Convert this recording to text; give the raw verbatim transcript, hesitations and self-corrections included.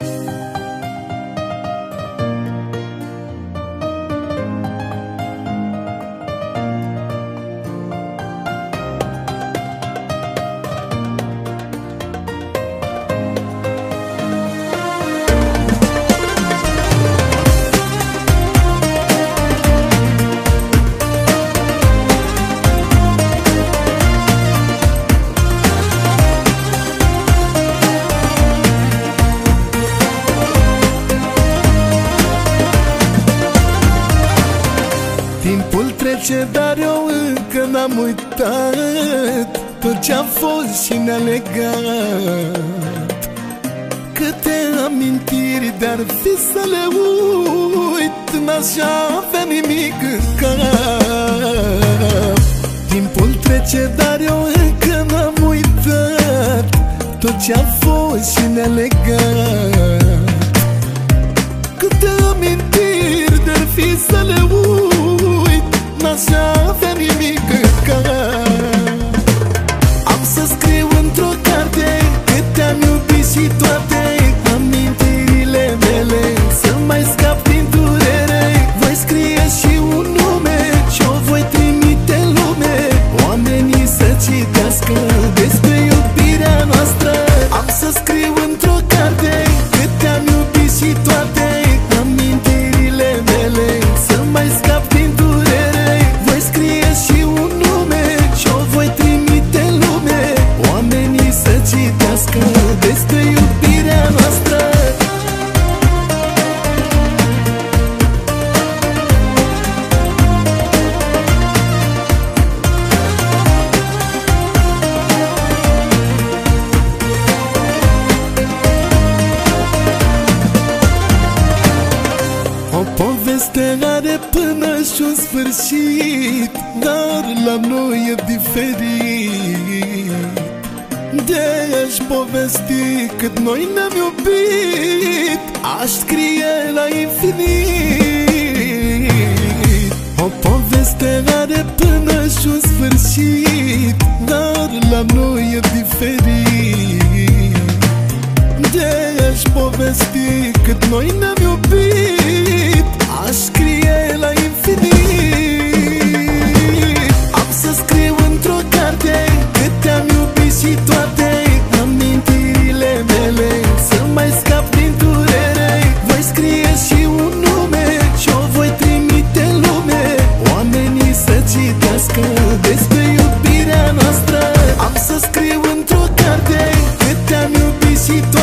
Timpul trece, dar eu încă n-am uitat tot ce-a fost și ne-a legat. Câte amintiri de-ar fi să le uit, n-aș avea nimic în cap. Timpul trece, dar eu încă n-am uitat tot ce-a fost și ne-a legat. Câte amintiri de-ar fi să le uit, n-aș avea nimic în cap. Am să scriu într-o carte cât te-am iubit și toate amintirile mele, să mai scap din durere. Voi scrie și un nume și-o voi trimite în lume, oamenii să citească despre iubirea noastră. Am să scriu într-o carte cât te-am iubit și toate amintirile mele, să mai scap din durere. Voi scrie și un nume și-o voi trimite în lume, oamenii să citească despre iubirea noastră. O poveste are până și-un sfârșit, dar la noi e diferit. De-aș povesti cât noi ne-am iubit, aș scrie la infinit. O poveste are până și-un sfârșit, dar la noi e diferit. De-aș povesti cât noi ne-am iubit, aș scrie la infinit. Am să scriu într-o carte cât te-am iubit și toate amintirile mele, să mai scap din durere. Voi scrie și un nume și-o voi trimite în lume, oamenii să citească despre iubirea noastră. Am să scriu într-o carte cât te-am iubit și toate